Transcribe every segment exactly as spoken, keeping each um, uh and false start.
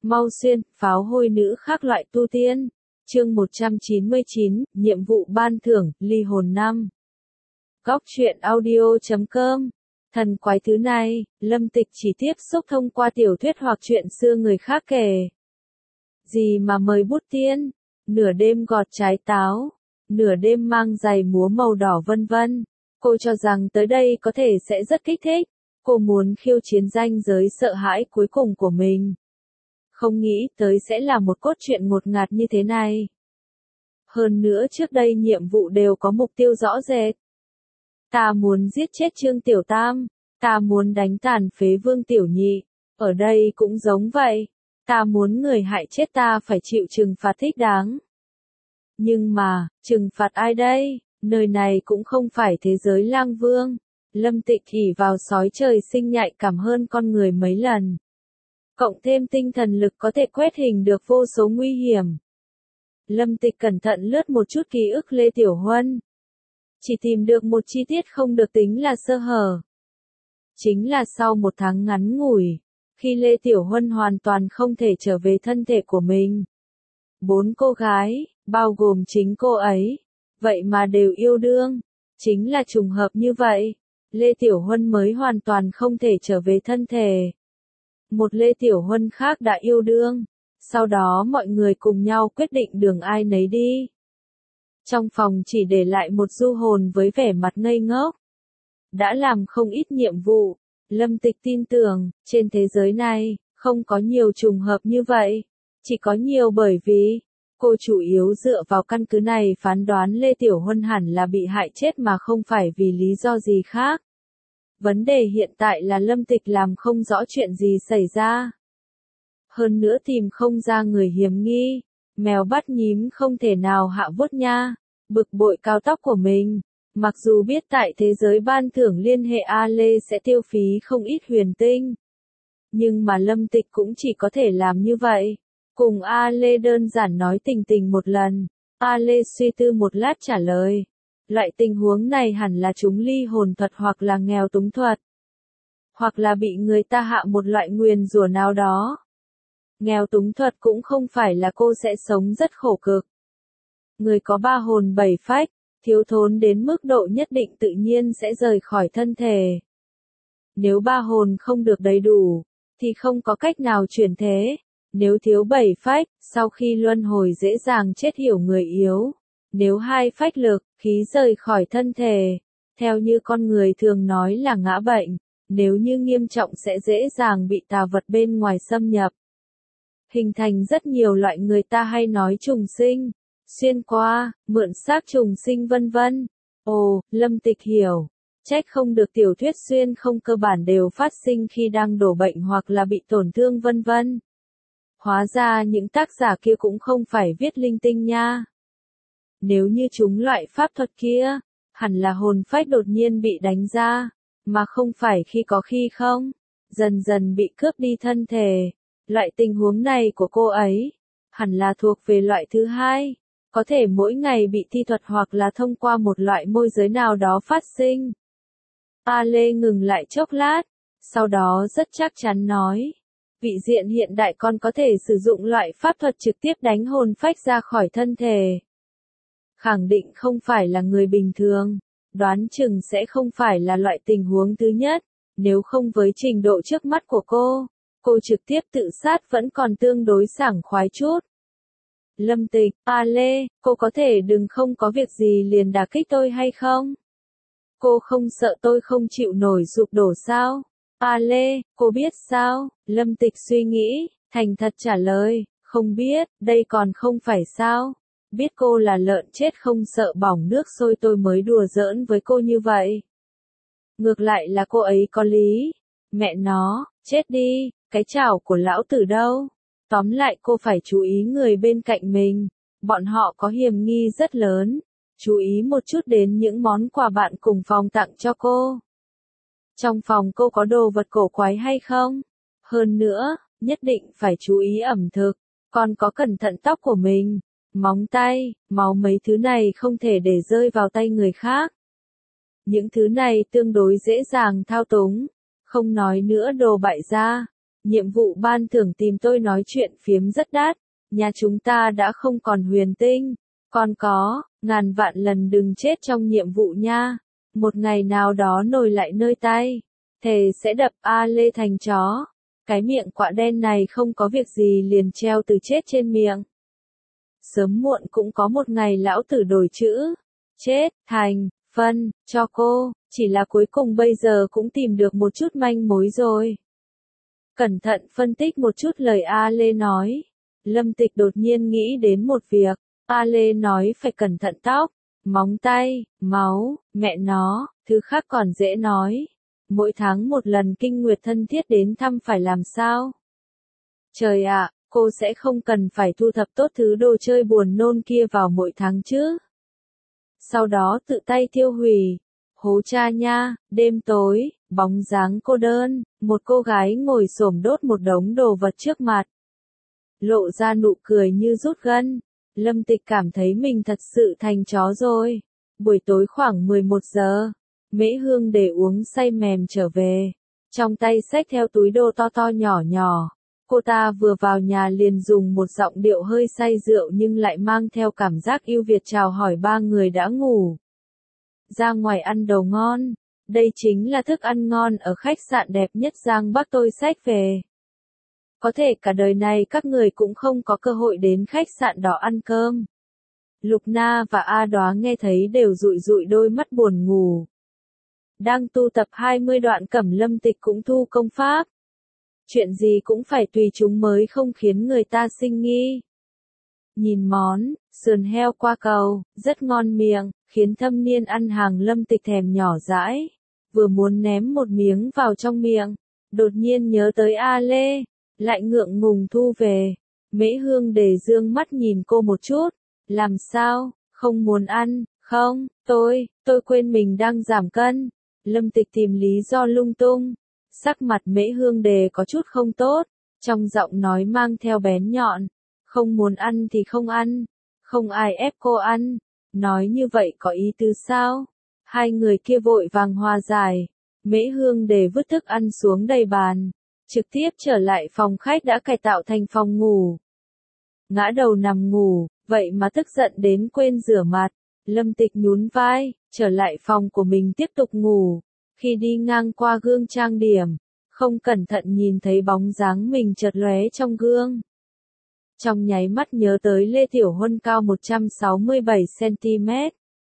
Mau xuyên, pháo hôi nữ khác loại tu tiên. Chương một trăm chín mươi chín, nhiệm vụ ban thưởng, ly hồn năm. Góc truyện audio chấm com. Thần quái thứ này, Lâm Tịch chỉ tiếp xúc thông qua tiểu thuyết hoặc chuyện xưa người khác kể. Gì mà mời bút tiên, nửa đêm gọt trái táo, nửa đêm mang giày múa màu đỏ vân vân. Cô cho rằng tới đây có thể sẽ rất kích thích. Cô muốn khiêu chiến ranh giới sợ hãi cuối cùng của mình. Không nghĩ tới sẽ là một cốt truyện ngột ngạt như thế này. Hơn nữa trước đây nhiệm vụ đều có mục tiêu rõ rệt. Ta muốn giết chết Trương Tiểu Tam, ta muốn đánh tàn phế Vương Tiểu Nhị, ở đây cũng giống vậy. Ta muốn người hại chết ta phải chịu trừng phạt thích đáng. Nhưng mà, trừng phạt ai đây? Nơi này cũng không phải thế giới lang vương. Lâm Tịch ỷ vào sói trời sinh nhạy cảm hơn con người mấy lần. Cộng thêm tinh thần lực có thể quét hình được vô số nguy hiểm. Lâm Tịch cẩn thận lướt một chút ký ức Lê Tiểu Huân. Chỉ tìm được một chi tiết không được tính là sơ hở. Chính là sau một tháng ngắn ngủi, khi Lê Tiểu Huân hoàn toàn không thể trở về thân thể của mình. Bốn cô gái, bao gồm chính cô ấy, vậy mà đều yêu đương. Chính là trùng hợp như vậy, Lê Tiểu Huân mới hoàn toàn không thể trở về thân thể. Một Lê Tiểu Huân khác đã yêu đương, sau đó mọi người cùng nhau quyết định đường ai nấy đi. Trong phòng chỉ để lại một du hồn với vẻ mặt ngây ngốc. Đã làm không ít nhiệm vụ, Lâm Tịch tin tưởng, trên thế giới này, không có nhiều trùng hợp như vậy. Chỉ có nhiều bởi vì, cô chủ yếu dựa vào căn cứ này phán đoán Lê Tiểu Huân hẳn là bị hại chết mà không phải vì lý do gì khác. Vấn đề hiện tại là Lâm Tịch làm không rõ chuyện gì xảy ra. Hơn nữa tìm không ra người hiểm nghi, mèo bắt nhím không thể nào hạ vuốt nha, bực bội cao tóc của mình. Mặc dù biết tại thế giới ban thưởng liên hệ A Lê sẽ tiêu phí không ít huyền tinh. Nhưng mà Lâm Tịch cũng chỉ có thể làm như vậy. Cùng A Lê đơn giản nói tình tình một lần. A Lê suy tư một lát trả lời. Loại tình huống này hẳn là chúng ly hồn thuật hoặc là nghèo túng thuật. Hoặc là bị người ta hạ một loại nguyền rủa nào đó. Nghèo túng thuật cũng không phải là cô sẽ sống rất khổ cực. Người có ba hồn bảy phách, thiếu thốn đến mức độ nhất định tự nhiên sẽ rời khỏi thân thể. Nếu ba hồn không được đầy đủ, thì không có cách nào chuyển thế. Nếu thiếu bảy phách, sau khi luân hồi dễ dàng chết hiểu người yếu. Nếu hai phách lực, khí rời khỏi thân thể, theo như con người thường nói là ngã bệnh, nếu như nghiêm trọng sẽ dễ dàng bị tà vật bên ngoài xâm nhập. Hình thành rất nhiều loại người ta hay nói trùng sinh, xuyên qua, mượn xác trùng sinh vân vân. Ồ, Lâm Tịch hiểu. Trách không được tiểu thuyết xuyên không cơ bản đều phát sinh khi đang đổ bệnh hoặc là bị tổn thương vân vân. Hóa ra những tác giả kia cũng không phải viết linh tinh nha. Nếu như chúng loại pháp thuật kia, hẳn là hồn phách đột nhiên bị đánh ra, mà không phải khi có khi không, dần dần bị cướp đi thân thể. Loại tình huống này của cô ấy, hẳn là thuộc về loại thứ hai, có thể mỗi ngày bị thi thuật hoặc là thông qua một loại môi giới nào đó phát sinh. A Lê ngừng lại chốc lát, sau đó rất chắc chắn nói, vị diện hiện đại con có thể sử dụng loại pháp thuật trực tiếp đánh hồn phách ra khỏi thân thể. Khẳng định không phải là người bình thường, đoán chừng sẽ không phải là loại tình huống thứ nhất, nếu không với trình độ trước mắt của cô, cô trực tiếp tự sát vẫn còn tương đối sảng khoái chút. Lâm Tịch, A Lê, cô có thể đừng không có việc gì liền đả kích tôi hay không? Cô không sợ tôi không chịu nổi sụp đổ sao? A Lê, cô biết sao? Lâm Tịch suy nghĩ, thành thật trả lời, không biết, đây còn không phải sao? Biết cô là lợn chết không sợ bỏng nước sôi tôi mới đùa giỡn với cô như vậy. Ngược lại là cô ấy có lý. Mẹ nó, chết đi, cái chảo của lão tử đâu? Tóm lại cô phải chú ý người bên cạnh mình. Bọn họ có hiểm nghi rất lớn. Chú ý một chút đến những món quà bạn cùng phòng tặng cho cô. Trong phòng cô có đồ vật cổ quái hay không? Hơn nữa, nhất định phải chú ý ẩm thực. Còn có cẩn thận tóc của mình. Móng tay, máu mấy thứ này không thể để rơi vào tay người khác. Những thứ này tương đối dễ dàng thao túng. Không nói nữa đồ bại gia. nhiệm vụ ban thưởng tìm tôi nói chuyện phiếm rất đắt, nhà chúng ta đã không còn huyền tinh, còn có, ngàn vạn lần đừng chết trong nhiệm vụ nha, một ngày nào đó nổi lại nơi tay, thề sẽ đập A Lê thành chó, cái miệng quạ đen này không có việc gì liền treo từ chết trên miệng. Sớm muộn cũng có một ngày lão tử đổi chữ, chết, thành, phân, cho cô, chỉ là cuối cùng bây giờ cũng tìm được một chút manh mối rồi. Cẩn thận phân tích một chút lời A Lê nói. Lâm Tịch đột nhiên nghĩ đến một việc. A Lê nói phải cẩn thận tóc, móng tay, máu, mẹ nó, thứ khác còn dễ nói. Mỗi tháng một lần kinh nguyệt thân thiết đến thăm phải làm sao? Trời ạ, cô sẽ không cần phải thu thập tốt thứ đồ chơi buồn nôn kia vào mỗi tháng chứ? Sau đó tự tay tiêu hủy. Hố cha nha, đêm tối, bóng dáng cô đơn, một cô gái ngồi xổm đốt một đống đồ vật trước mặt. Lộ ra nụ cười như rút gân. Lâm Tịch cảm thấy mình thật sự thành chó rồi. Buổi tối khoảng mười một giờ, Mễ Hương để uống say mềm trở về. Trong tay xách theo túi đồ to to nhỏ nhỏ. Cô ta vừa vào nhà liền dùng một giọng điệu hơi say rượu nhưng lại mang theo cảm giác yêu Việt chào hỏi ba người đã ngủ. Ra ngoài ăn đồ ngon, đây chính là thức ăn ngon ở khách sạn đẹp nhất Giang Bắc tôi xách về. Có thể cả đời này các người cũng không có cơ hội đến khách sạn đó ăn cơm. Lục Na và A Đoá nghe thấy đều dụi dụi đôi mắt buồn ngủ. Đang tu tập hai mươi đoạn Cẩm Lâm Tịch cũng thu công pháp. Chuyện gì cũng phải tùy chúng mới không khiến người ta sinh nghi. Nhìn món, sườn heo qua cầu, rất ngon miệng, khiến thâm niên ăn hàng Lâm Tịch thèm nhỏ dãi. Vừa muốn ném một miếng vào trong miệng, đột nhiên nhớ tới A Lê, lại ngượng ngùng thu về. Mễ Hương để dương mắt nhìn cô một chút, làm sao, không muốn ăn, không, tôi, tôi quên mình đang giảm cân. Lâm Tịch tìm lý do lung tung, sắc mặt Mễ Hương đề có chút không tốt, trong giọng nói mang theo bén nhọn, không muốn ăn thì không ăn, không ai ép cô ăn, nói như vậy có ý tứ sao? Hai người kia vội vàng hòa giải, Mễ Hương để vứt thức ăn xuống đầy bàn, trực tiếp trở lại phòng khách đã cải tạo thành phòng ngủ. Ngã đầu nằm ngủ, vậy mà tức giận đến quên rửa mặt, Lâm Tịch nhún vai, trở lại phòng của mình tiếp tục ngủ, khi đi ngang qua gương trang điểm, không cẩn thận nhìn thấy bóng dáng mình chợt lóe trong gương. Trong nháy mắt nhớ tới Lê Tiểu Huân cao một trăm sáu mươi bảy xăng ti mét,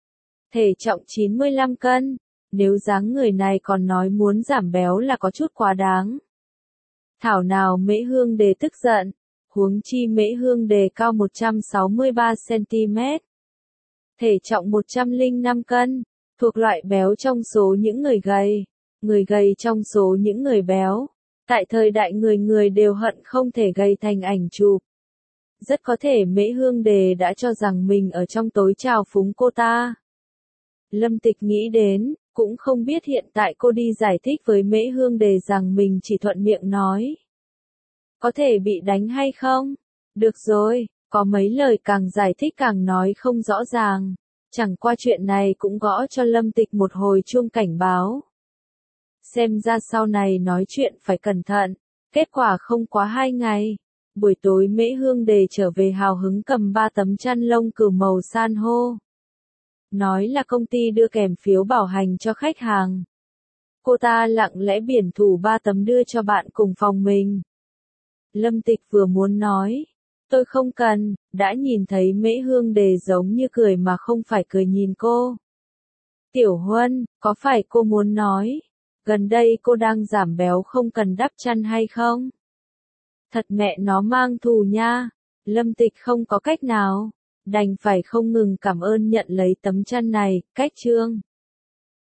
thể trọng chín mươi lăm cân, nếu dáng người này còn nói muốn giảm béo là có chút quá đáng. Thảo nào Mễ Hương Đề tức giận, huống chi Mễ Hương Đề cao một trăm sáu mươi ba xăng ti mét, thể trọng một trăm lẻ năm cân, thuộc loại béo trong số những người gầy, người gầy trong số những người béo. Tại thời đại người người đều hận không thể gầy thành ảnh chụp. Rất có thể Mễ Hương Đề đã cho rằng mình ở trong tối trào phúng cô ta. Lâm Tịch nghĩ đến, cũng không biết hiện tại cô đi giải thích với Mễ Hương Đề rằng mình chỉ thuận miệng nói. Có thể bị đánh hay không? Được rồi, có mấy lời càng giải thích càng nói không rõ ràng. Chẳng qua chuyện này cũng gõ cho Lâm Tịch một hồi chuông cảnh báo. Xem ra sau này nói chuyện phải cẩn thận. Kết quả không quá hai ngày. Buổi tối Mễ Hương Đề trở về hào hứng cầm ba tấm chăn lông cừu màu san hô. Nói là công ty đưa kèm phiếu bảo hành cho khách hàng. Cô ta lặng lẽ biển thủ ba tấm đưa cho bạn cùng phòng mình. Lâm Tịch vừa muốn nói, tôi không cần, đã nhìn thấy Mễ Hương Đề giống như cười mà không phải cười nhìn cô. Tiểu Huân, có phải cô muốn nói, gần đây cô đang giảm béo không cần đắp chăn hay không? Thật mẹ nó mang thù nha. Lâm Tịch không có cách nào, đành phải không ngừng cảm ơn nhận lấy tấm chăn này, cách chương.